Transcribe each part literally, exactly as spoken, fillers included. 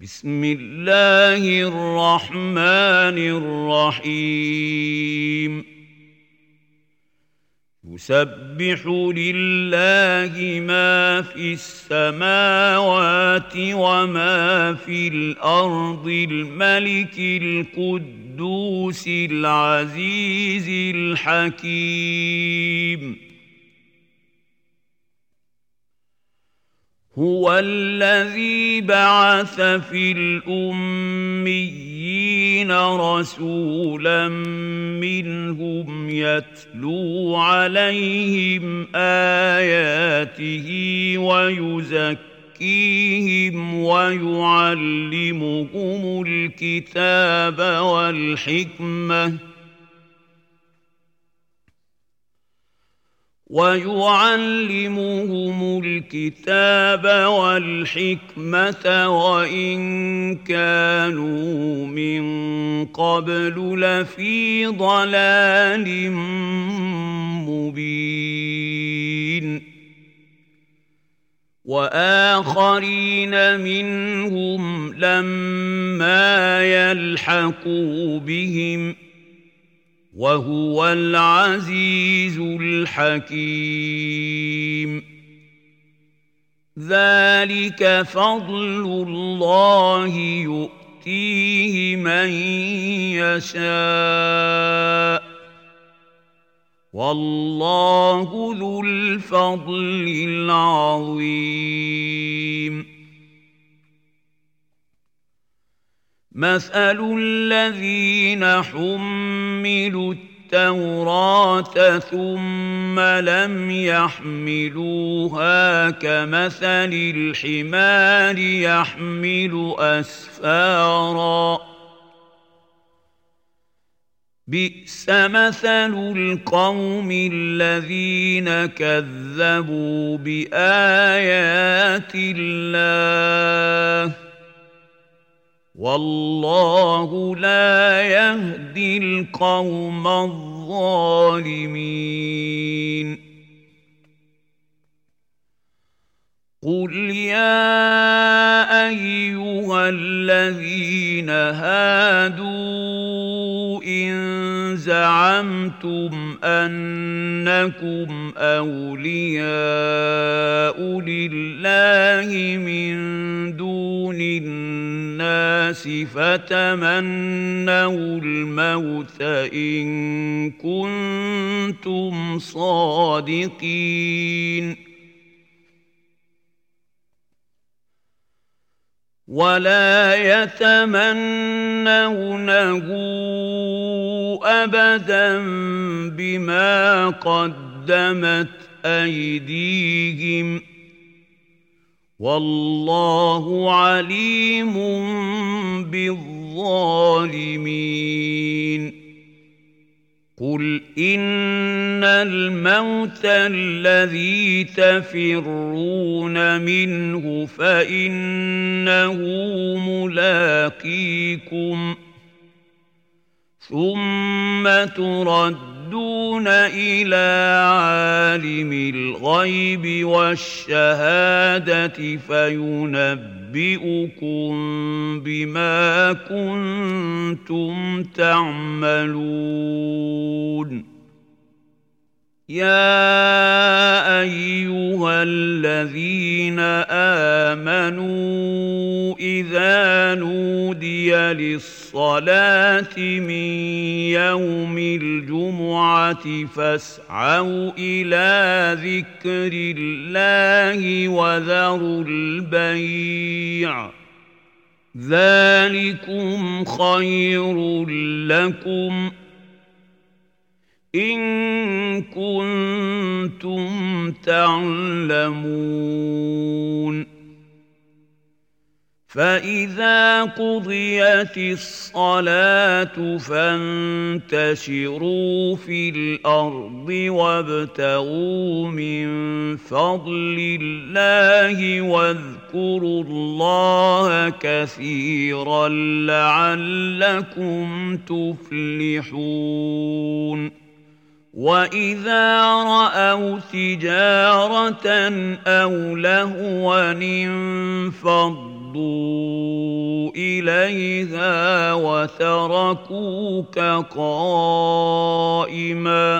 بسم الله الرحمن الرحيم يسبح لله ما في السماوات وما في الأرض الملك القدوس العزيز الحكيم هو الذي بعث في الأميين رسولا منهم يتلو عليهم آياته ويزكيهم ويعلمهم الكتاب والحكمة ويعلمهم الكتاب والحكمة وإن كانوا من قبل لفي ضلال مبين وآخرين منهم لما يلحقوا بهم وهو العزيز الحكيم ذلك فضل الله يؤتيه من يشاء والله ذو الفضل العظيم مثل الذين حملوا التوراة ثم لم يحملوها كمثل الحمار يحمل أسفارا بئس مثل القوم الذين كذبوا بآيات الله والله لا يهدي القوم الظالمين قل يا أيها الذين هادوا إن زعمتم أنكم أولياء لله من دون الناس فتمنوا الموت إن كنتم صادقين ولا يتمنونه أبدا بما قدمت أيديهم والله عليم بالظالمين قل إن الموت الذي تفرون منه فإنه ملاقيكم ثم تردون إلى عالم الغيب والشهادة فينبئكم بما كنتم تعملون يا أيها الذين آمنوا إذا نودي للصلاة من يوم الجمعة فاسعوا إلى ذكر الله وذروا البيع ذلكم خير لكم إن كنتم تعلمون فإذا قضيت الصلاة فانتشروا في الأرض وابتغوا من فضل الله واذكروا الله كثيرا لعلكم تفلحون وَإِذَا رَأَوْا تِجَارَةً أَوْ لَهْوًا انفَضُّوا إليها وتركوك قائما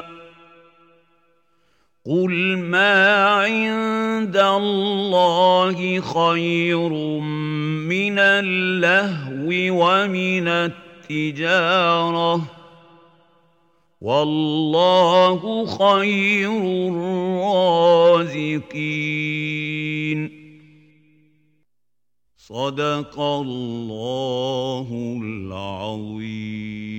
قل ما عند الله خير من اللهو ومن التجارة والله خير الرازقين. صدق الله العظيم.